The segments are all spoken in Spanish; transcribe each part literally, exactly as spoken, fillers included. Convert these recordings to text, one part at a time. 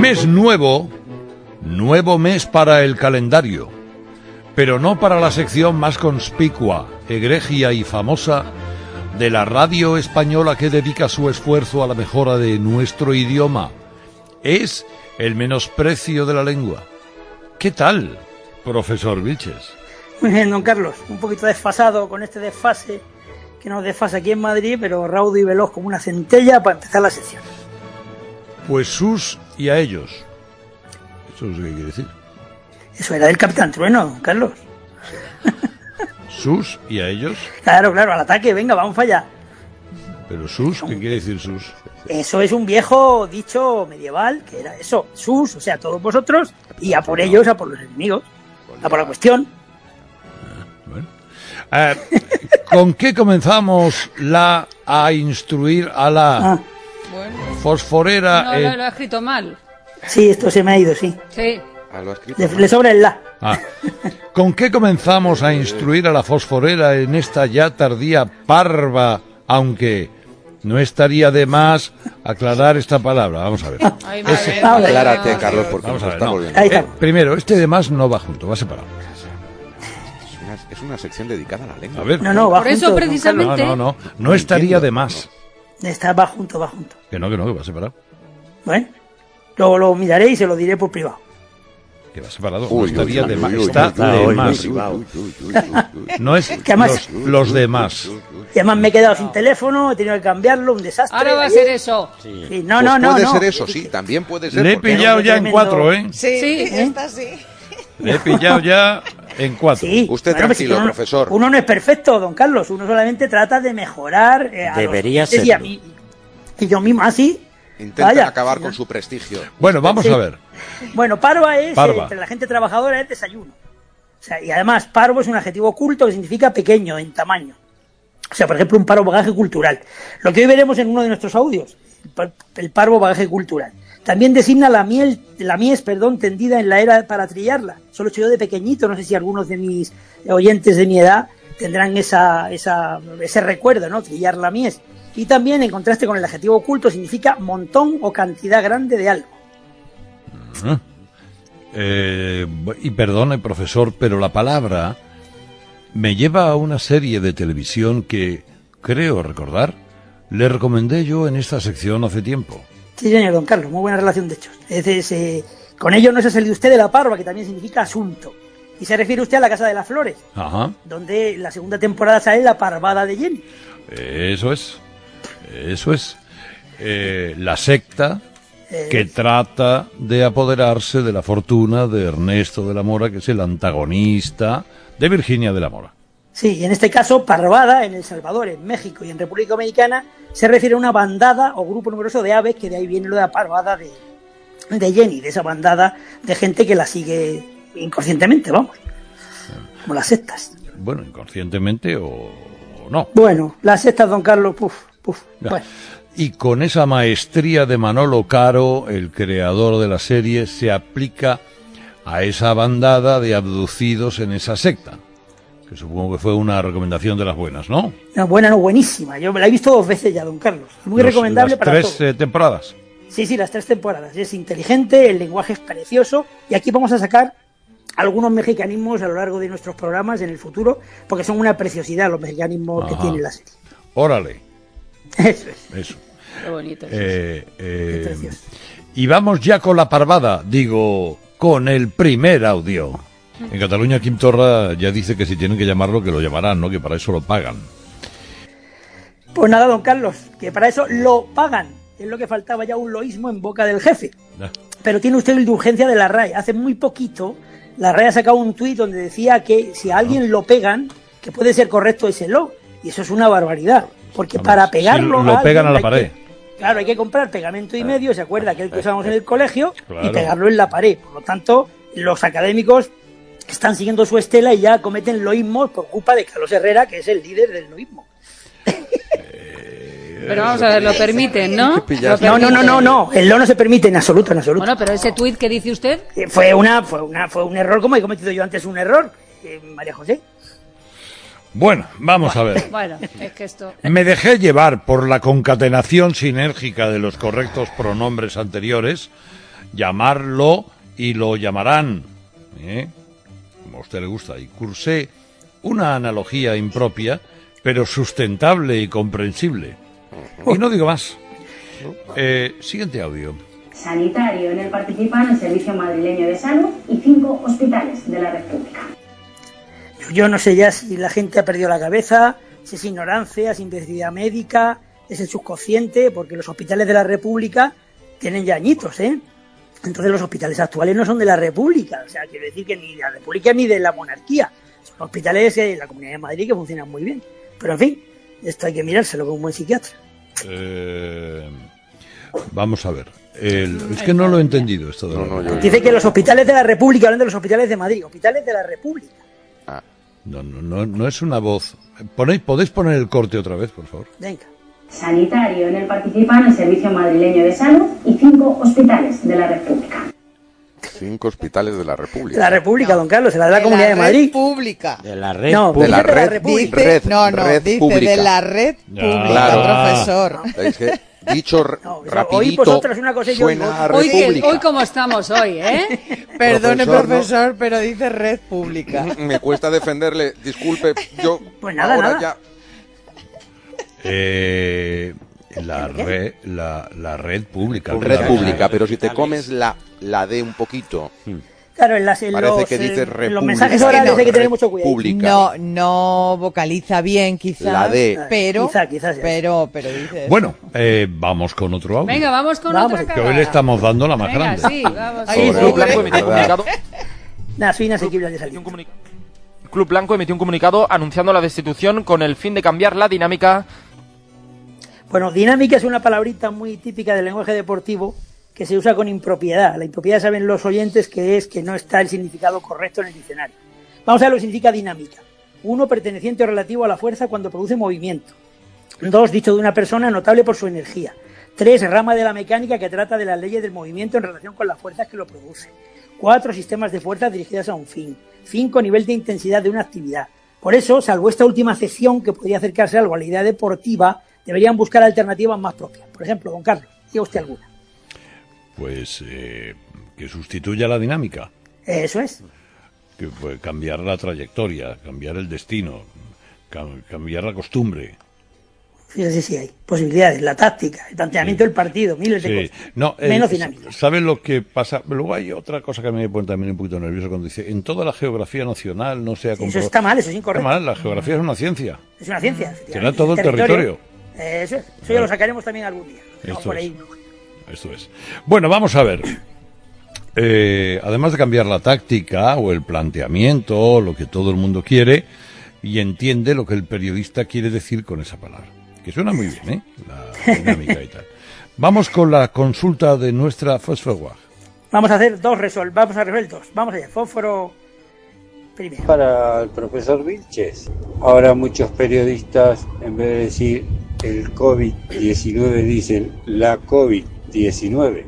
Mes nuevo, nuevo mes para el calendario, pero no para la sección más conspicua, egregia y famosa de la radio española que dedica su esfuerzo a la mejora de nuestro idioma. Es el menosprecio de la lengua. ¿Qué tal, profesor Vilches? Muy bien, don Carlos, un poquito desfasado con este desfase que nos desfasa aquí en Madrid, pero raudo y veloz como una centella para empezar la sección. Pues sus y a ellos. Eso es lo que quiere decir. Eso era del Capitán Trueno, don Carlos. ¿Sus y a ellos? Claro, claro, al ataque, venga, vamos para allá. ¿Pero sus? ¿Qué quiere decir sus? Eso es un viejo dicho medieval, que era eso, sus, o sea, todos vosotros, y a por ellos, a por los enemigos, a por la cuestión. Bueno. Eh, ¿Con qué comenzamos la a instruir a la Ah, Bueno, fosforera? no, en- lo, lo ha escrito mal. sí, esto se me ha ido, sí. Sí. Ah, lo ha escrito. Le, le sobra el la. Ah. ¿Con qué comenzamos a instruir a la fosforera en esta ya tardía parva, aunque no estaría de más aclarar esta palabra? Vamos a ver. Ay, Ese- madre mía. Aclárate, Carlos, porque Vamos a nos ver, está no. volviendo. Ahí Eh, está. primero, este de más no va junto, va separado. Es una, es una sección dedicada a la lengua. A ver. No, no, va Por junto. eso don precisamente- No, no, no, no estaría de más. Carlos. Está, va junto, va junto. Que no, que no, que va separado. Bueno, luego lo miraré y se lo diré por privado. Que va separado. Uy, No estaría uy, de uy, más. uy, Está uy, de uy, más. uy, uy, uy, uy, uy, uy. No es Que además- los, los demás. Y además me he quedado sin teléfono, he tenido que cambiarlo, un desastre. Ahora va a ayer. ser eso. Sí, no, Pues no, no. puede no. ser eso, sí, también puede ser. Le he porque- pillado ya en tremendo. cuatro, ¿eh? Sí, Sí. esta sí. Le he pillado ya en cuatro. Sí. Usted Bueno, pues tranquilo, si uno- profesor. Uno no es perfecto, don Carlos. Uno solamente trata de mejorar. eh, a Debería los oyentes y a serlo. mí. Y yo mismo, así. Intentan Vaya. acabar con su prestigio. Bueno, vamos Sí. a ver. Bueno, parva es, Parva. eh, entre la gente trabajadora, es desayuno. O sea, y además, parvo es un adjetivo oculto que significa pequeño en tamaño. O sea, por ejemplo, un parvo bagaje cultural. Lo que hoy veremos en uno de nuestros audios, el par- el parvo bagaje cultural. También designa la miel, la mies, perdón, tendida en la era para trillarla. Solo he hecho yo de pequeñito, no sé si algunos de mis oyentes de mi edad tendrán esa, esa, ese recuerdo, ¿no? Trillar la mies. Y también, en contraste con el adjetivo oculto, significa montón o cantidad grande de algo. Eh, y perdone, profesor, pero la palabra me lleva a una serie de televisión que, creo recordar, le recomendé yo en esta sección hace tiempo. Sí, señor don Carlos, muy buena relación de hechos. Es decir, eh, con ello no se ha salido usted de la parva, que también significa asunto. Y se refiere usted a la Casa de las Flores, Ajá, donde en la segunda temporada sale la parvada de Jenny. eso es. Eso es. Eh, la secta Eh, que trata de apoderarse de la fortuna de Ernesto de la Mora, que es el antagonista de Virginia de la Mora. Sí, y en este caso, parvada en El Salvador, en México y en República Dominicana se refiere a una bandada o grupo numeroso de aves, que de ahí viene lo de la parvada de, de Jenny, de esa bandada de gente que la sigue inconscientemente, vamos, como las sectas. Bueno, inconscientemente o, o no. Bueno, las sectas, don Carlos, puf, puf, Ya. bueno. Y con esa maestría de Manolo Caro, el creador de la serie, se aplica a esa bandada de abducidos en esa secta, que supongo que fue una recomendación de las buenas, ¿no? No, buena, no, buenísima. Yo me la he visto dos veces ya, don Carlos. Muy Los- recomendable las para tres todos. eh, temporadas. Sí, sí, las tres temporadas. Es inteligente, el lenguaje es precioso y aquí vamos a sacar algunos mexicanismos a lo largo de nuestros programas en el futuro, porque son una preciosidad los mexicanismos que Ajá. tiene la serie. Órale, Eso es. eso. Qué bonito. Eh, eh, Qué precioso. y vamos ya con la parvada, digo, con el primer audio. En Cataluña, Quim Torra ya dice que si tienen que llamarlo, que lo llamarán, ¿no? Que para eso lo pagan. Pues nada, don Carlos, que para eso lo pagan. Es lo que faltaba ya, un loísmo en boca del jefe. Ya. Pero tiene usted la indulgencia de la R A E. Hace muy poquito, la R A E ha sacado un tuit donde decía que si a alguien lo pegan, que puede ser correcto ese lo. Y eso es una barbaridad. Porque Vamos, para pegarlo si lo a pegan a la alguien hay pared. que- claro, hay que comprar pegamento y medio, ¿se acuerda? Aquel que usábamos en el colegio, Claro. y pegarlo en la pared. Por lo tanto, los académicos están siguiendo su estela y ya cometen loísmos por culpa de Carlos Herrera, que es el líder del loísmo. Pero vamos a ver, lo permiten, ¿no? ¿Qué pillas? Lo No, no, no, permiten. no, no, el lo no se permite en absoluto, en absoluto. Bueno, pero ese tuit que dice usted, Eh, Fue una, fue una, fue un error, como he cometido yo antes un error, eh, María José. Bueno, vamos a ver. bueno, es que esto... Me dejé llevar por la concatenación sinérgica de los correctos pronombres anteriores llamarlo y lo llamarán, ¿eh? Como a usted le gusta. Y cursé una analogía impropia, pero sustentable y comprensible. Y no digo más. Eh, siguiente audio. Sanitario. En él participan el Servicio Madrileño de Salud y cinco hospitales de la red pública. Yo no sé ya si la gente ha perdido la cabeza, si es ignorancia, si es imbecilidad médica, es el subconsciente, porque los hospitales de la República tienen ya añitos, ¿eh? Entonces los hospitales actuales no son de la República, o sea, quiero decir que ni de la República ni de la monarquía. Son hospitales de la Comunidad de Madrid que funcionan muy bien. Pero en fin, esto hay que mirárselo con un buen psiquiatra. Eh, vamos a ver. El, es que no lo he entendido esto de No, la no, yo- Dice que los hospitales de la República, hablan de los hospitales de Madrid, hospitales de la República. Ah, No, no, no, no es una voz. Ponéis, ¿podéis poner el corte otra vez, por favor? Venga. Sanitario. En él participan el Servicio Madrileño de Salud y cinco hospitales de la red pública. cinco hospitales de la República. De la República, don Carlos, de la de la de Comunidad la de Madrid. red pública. De la red No, de la dice de la red, República. Dice, red, no, no, red dice pública. de la red pública, Claro. profesor. Es que dicho r- No, eso, oí rapidito vosotras una cosa y yo suena digo, a Hoy, que, República. hoy como estamos hoy, ¿eh? Perdone, Profesor, profesor, pero dice red pública. Me cuesta defenderle. Disculpe, yo Pues nada, ahora nada. ya... Eh, la, red, la, la red pública. Red la- pública, pero si te comes la, la D un poquito, Claro, en, las, en parece los, que eh, dice en los República. mensajes orales hay que tener mucho cuidado. República. No, no vocaliza bien, quizás. La D. Pero, Quizá, quizás, sí. pero, pero dice eso. Bueno, eh, vamos con otro audio. Venga, vamos con Vamos, otra que que hoy cagada. le estamos dando la más Venga, grande. sí, vamos. Ay, Sobre Club pobre. Blanco emitió un ¿Verdad? comunicado. Nada, soy inasequible de emitió salir. un comunica- Club Blanco emitió un comunicado anunciando la destitución con el fin de cambiar la dinámica. Bueno, dinámica es una palabrita muy típica del lenguaje deportivo que se usa con impropiedad. La impropiedad saben los oyentes que es que no está el significado correcto en el diccionario. Vamos a ver lo que significa dinámica. Uno, perteneciente o relativo a la fuerza cuando produce movimiento. Dos, dicho de una persona notable por su energía. Tres, rama de la mecánica que trata de las leyes del movimiento en relación con las fuerzas que lo producen. Cuatro, sistemas de fuerzas dirigidas a un fin. Cinco, nivel de intensidad de una actividad. Por eso, salvo esta última acepción que podría acercarse algo a la idea deportiva, deberían buscar alternativas más propias. Por ejemplo, don Carlos, diga usted alguna. Pues eh, que sustituya la dinámica, Eso es. que puede cambiar la trayectoria, cambiar el destino, cam- cambiar la costumbre. Fíjese si hay posibilidades, la táctica, el planteamiento Sí. del partido, miles de Sí. cosas. No, eh, Menos dinámica. ¿Saben lo que pasa? Luego hay otra cosa que me pone también un poquito nervioso cuando dice, en toda la geografía nacional no se ha Eso comprobado. está mal, eso es Está incorrecto. mal, la geografía es una ciencia. Es una ciencia. Será todo el territorio. Eso es. Eso ya lo sacaremos también algún día. No, Esto por es. ahí no. Esto es. Bueno, vamos a ver. Eh, además de cambiar la táctica o el planteamiento, lo que todo el mundo quiere y entiende lo que el periodista quiere decir con esa palabra. Que suena muy bien, ¿eh? La dinámica y tal. Vamos con la consulta de nuestra Fosforwag. Vamos a hacer dos resol, vamos a resolver dos. Vamos allá, fósforo primero. Para el profesor Vilches. Ahora muchos periodistas, en vez de decir el COVID diecinueve, dicen la COVID diecinueve.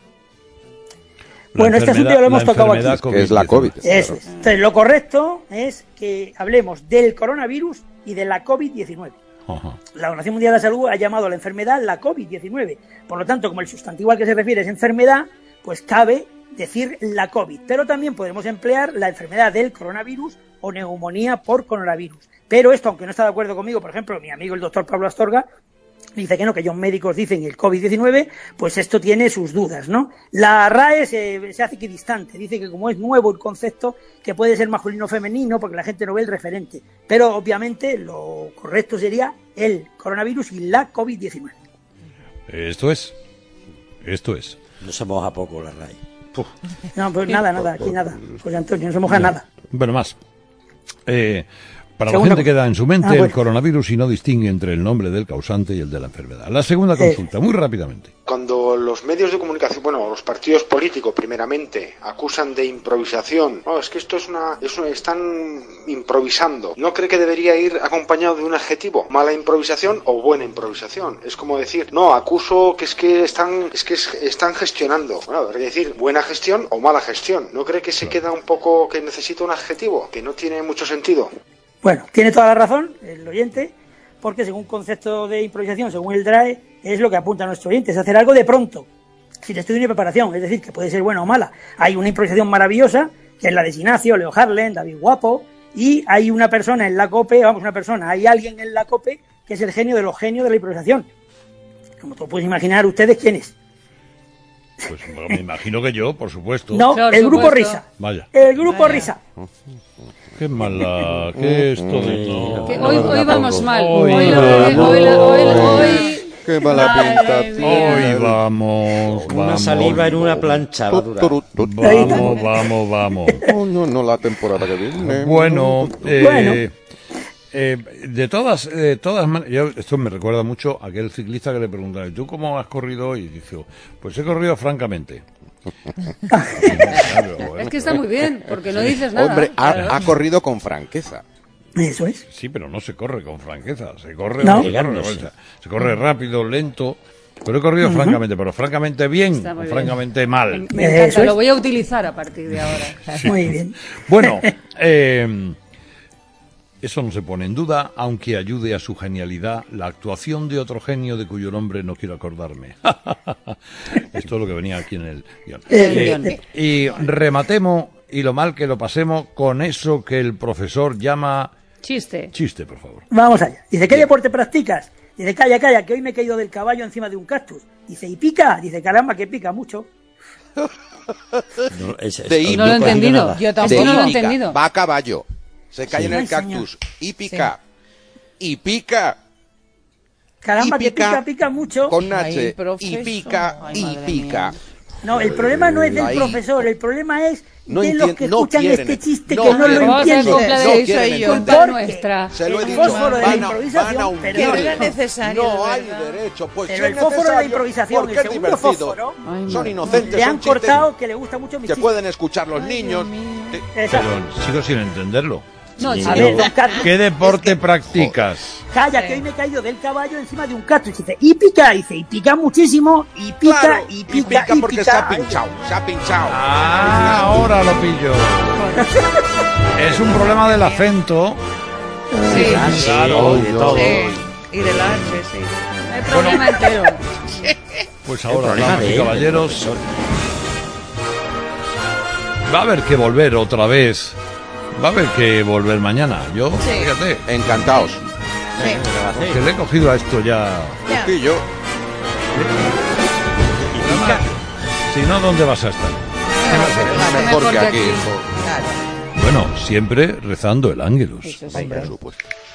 Bueno, este asunto ya lo hemos tocado aquí. Que es la COVID. Eso es. Entonces, lo correcto es que hablemos del coronavirus y de la COVID diecinueve. Ajá. La Organización Mundial de la Salud ha llamado a la enfermedad la COVID diecinueve. Por lo tanto, como el sustantivo al que se refiere es enfermedad, pues cabe decir la COVID. Pero también podemos emplear la enfermedad del coronavirus o neumonía por coronavirus. Pero esto, aunque no está de acuerdo conmigo, por ejemplo, mi amigo el doctor Pablo Astorga dice que no, que ellos médicos dicen el COVID diecinueve, pues esto tiene sus dudas, ¿no? La R A E se, se hace equidistante, dice que como es nuevo el concepto, que puede ser masculino o femenino, porque la gente no ve el referente. Pero obviamente lo correcto sería el coronavirus y la COVID diecinueve. Esto es. Esto es. No se moja poco la R A E. Puf. No, pues nada, nada, aquí nada. José Antonio, no se moja nada. Bueno, más. Eh, para Segunda la gente co- queda en su mente Ah, bueno. el coronavirus y no distingue entre el nombre del causante y el de la enfermedad. La segunda consulta, muy rápidamente. Cuando los medios de comunicación, bueno, los partidos políticos primeramente, acusan de improvisación, no, es que esto es una, es una- están improvisando. ¿No cree que debería ir acompañado de un adjetivo? ¿Mala improvisación o buena improvisación? Es como decir, no, acuso que es que están, es que es- están gestionando. Bueno, habría que decir buena gestión o mala gestión. ¿No cree que se queda un poco que necesita un adjetivo? Que no tiene mucho sentido. Bueno, tiene toda la razón el oyente, porque según concepto de improvisación, según el D R A E, es lo que apunta a nuestro oyente, es hacer algo de pronto. sin estudio ni preparación, es decir, que puede ser buena o mala. Hay una improvisación maravillosa, que es la de Sinacio, Leo Harlem, David Guapo, y hay una persona en la COPE, vamos, una persona, hay alguien en la COPE que es el genio de los genios de la improvisación. Como tú puedes imaginar, ¿ustedes quién es? Pues me imagino que yo, por supuesto. No, Por el grupo supuesto. Risa. Vaya. El grupo Vaya. Risa. Qué mala, qué esto de no. Que hoy, hoy vamos mal. Hoy Hoy, no. hoy, hoy, hoy, hoy- Qué mala pinta tiene. Hoy vamos, Una vamos. saliva en una plancha va a durar. Vamos, vamos, vamos. Oh, no, no la temporada que viene. Bueno, eh, Bueno. eh, de todas, de todas maneras, esto me recuerda mucho a aquel ciclista que le preguntaba, ¿y tú cómo has corrido hoy? Y dice, pues he corrido francamente. Claro, bueno. Es que está muy bien, porque no dices nada. Hombre, Claro. ha, ha corrido con franqueza. Eso es. Sí, pero no se corre con franqueza, se corre, No. se, corre, o sea, se corre rápido, lento, pero he corrido francamente, pero francamente bien, Está muy o bien. francamente mal. Me encanta, Eso es. lo voy a utilizar a partir de ahora. Muy bien. Bueno, eh, eso no se pone en duda, aunque ayude a su genialidad la actuación de otro genio de cuyo nombre no quiero acordarme. Esto es lo que venía aquí en el guión. Eh, guión. Y rematemos, y lo mal que lo pasemos, con eso que el profesor llama... Chiste. Chiste, por favor. Vamos allá. Dice, ¿qué deporte practicas? Dice, calla, calla, que hoy me he caído del caballo encima de un cactus. Dice, ¿y pica? Dice, caramba, que pica mucho. No, es- es- De no No lo he he entendido. nada. Yo Es tampoco. que no lo he hípica, entendido. va a caballo, se cae Sí. en el Ay, señor. cactus y pica. Y pica. Caramba, Y que pica. pica, pica mucho. Con Ay, H. Y profesor. pica, Ay, y madre pica. mía. No, el problema no es del Ahí. profesor, el problema es No de los entien- que no escuchan quieren este en- chiste no que no lo quieren. Vamos a hacer entienden. copla de No eso, quieren soy yo. entender. Culpa nuestra. Se lo he El dicho, fósforo de la van a, improvisación, van a pero Que no hundirle. era necesario. No de hay verdad. derecho, pues Pero si el es fósforo de la necesario, improvisación, porque el es segundo divertido. fósforo, Ay, Son madre. inocentes, le han son chistes cortado que le gusta mucho mi que chiste. pueden escuchar los Ay, niños. Dios mío. Exacto. Pero sigo sin entenderlo. No, A chico. ver, don Carlos, ¿Qué deporte practicas? calla, que hoy me he caído del caballo encima de un cactus. Dice, y pica, dice, y pica muchísimo, y pica, Claro, y pica, y y porque pica. se ha pinchado, se ha pinchado. Ah, ahora lo pillo. Es un problema del acento. Sí, Ah, sí, Claro. de todo. Sí. Y del H, sí. el problema entero. Pues El ahora, problema damas de y él, caballeros, del profesor. va a haber que volver otra vez. Va a haber que volver mañana. Yo, fíjate, Encantados. que le he cogido a esto ya. Ya. Y yo. Si no, ¿dónde vas a estar? Mejor que aquí. Claro. Bueno, siempre rezando el ángelus. Eso sí. Por supuesto.